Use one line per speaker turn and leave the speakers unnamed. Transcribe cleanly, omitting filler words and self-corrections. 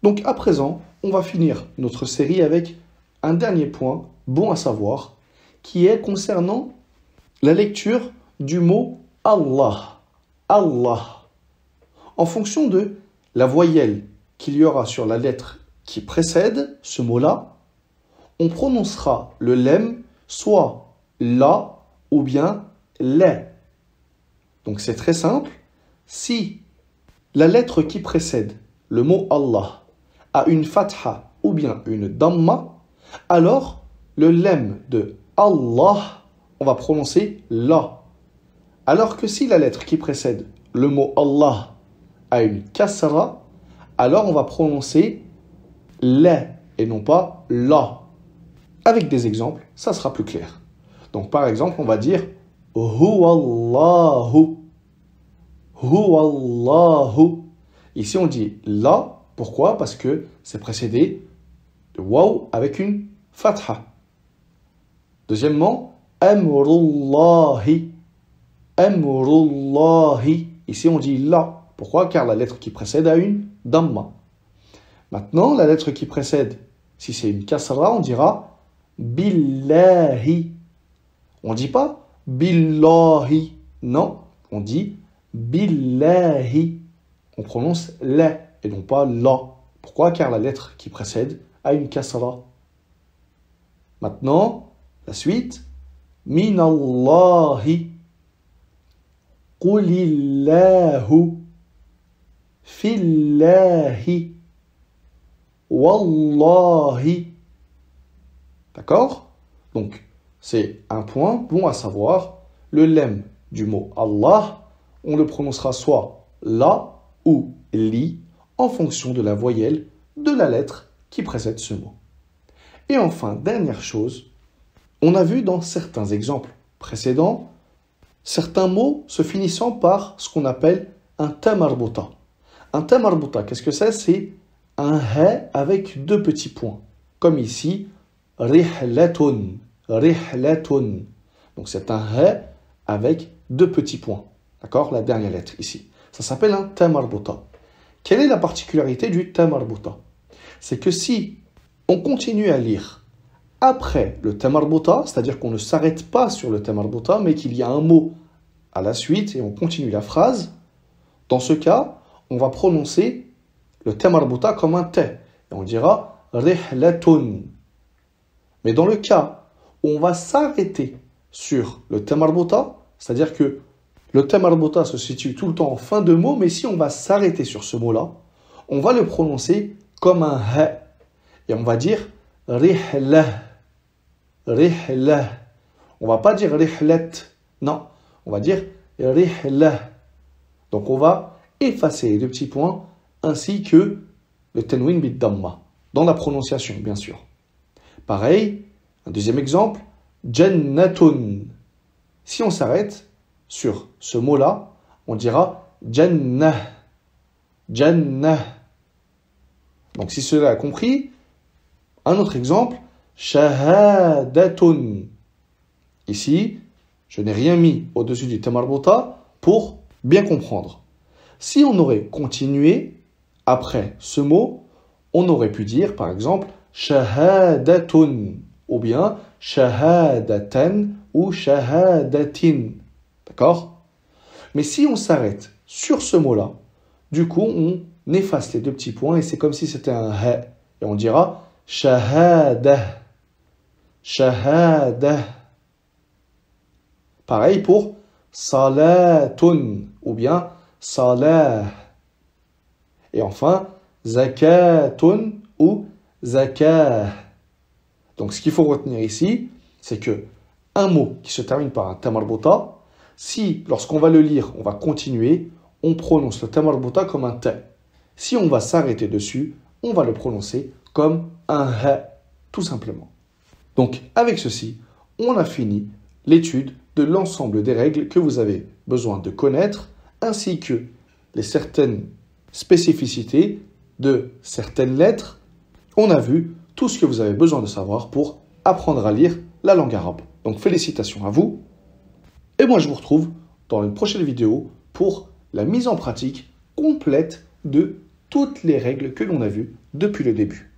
Donc à présent, on va finir notre série avec un dernier point bon à savoir, qui est concernant la lecture du mot Allah. Allah. En fonction de la voyelle qu'il y aura sur la lettre qui précède ce mot-là, on prononcera le lem soit la ou bien les. Donc c'est très simple. Si la lettre qui précède le mot Allah a une fatha ou bien une damma, alors le lem de Allah, on va prononcer la. Alors que si la lettre qui précède le mot Allah a une kasra, alors on va prononcer les et non pas la. Avec des exemples, ça sera plus clair. Donc par exemple, on va dire Huwallahu. Huwallahu. Ici on dit la. Pourquoi? Parce que c'est précédé de waw avec une fatha. Deuxièmement, Amrullahi. Amrullahi. Ici on dit la. Pourquoi? Car la lettre qui précède a une damma. Maintenant, la lettre qui précède, si c'est une kasra, on dira billahi. On ne dit pas billahi. Non, on dit billahi. On prononce la et non pas la. Pourquoi? Car la lettre qui précède a une kasra. Maintenant, la suite. Minallahi. Qulillahu. Fillahi. Wallahi. D'accord? Donc, c'est un point bon à savoir. Le lem du mot Allah, on le prononcera soit la ou li en fonction de la voyelle de la lettre qui précède ce mot. Et enfin, dernière chose, on a vu dans certains exemples précédents, certains mots se finissant par ce qu'on appelle un ta marbuta. Un ta marbuta, qu'est-ce que c'est? C'est un ha avec deux petits points. Comme ici, rihlatun. Rihlatun. Donc c'est un ha avec deux petits points. D'accord? La dernière lettre ici. Ça s'appelle un ta marbuta. Quelle est la particularité du ta marbuta? C'est que si on continue à lire après le ta marbuta, c'est-à-dire qu'on ne s'arrête pas sur le ta marbuta, mais qu'il y a un mot à la suite et on continue la phrase, dans ce cas, on va prononcer le ta marbuta comme un ta. Et on dira rihlatun. Mais dans le cas où on va s'arrêter sur le ta marbuta, c'est-à-dire que le ta marbuta se situe tout le temps en fin de mot, mais si on va s'arrêter sur ce mot-là, on va le prononcer comme un ha. Et on va dire rihlah. Rihlah. On va pas dire rihlat. Non, on va dire rihlah. Donc on va effacer les deux petits points ainsi que le tanwin bid damma dans la prononciation, bien sûr. Pareil, un deuxième exemple, jannatun. Si on s'arrête sur ce mot-là, on dira jannah. Jannah. Donc si cela a compris, un autre exemple, shahadatun. Ici, je n'ai rien mis au-dessus du ta marbuta pour bien comprendre. Si on aurait continué après ce mot, on aurait pu dire par exemple shahadatun ou bien shahadatan ou shahadatin. D'accord? Mais si on s'arrête sur ce mot-là, du coup, on efface les deux petits points et c'est comme si c'était un ha. Et on dira shahadah. Shahadah. Pareil pour salatun ou bien salah. Et enfin, zakatun ou zakah. Donc ce qu'il faut retenir ici, c'est que un mot qui se termine par un ta marbuta, si lorsqu'on va le lire, on va continuer, on prononce le ta marbuta comme un ta. Si on va s'arrêter dessus, on va le prononcer comme un ha, tout simplement. Donc avec ceci, on a fini l'étude de l'ensemble des règles que vous avez besoin de connaître, ainsi que les certaines spécificités de certaines lettres. On a vu tout ce que vous avez besoin de savoir pour apprendre à lire la langue arabe. Donc félicitations à vous. Et moi je vous retrouve dans une prochaine vidéo pour la mise en pratique complète de toutes les règles que l'on a vues depuis le début.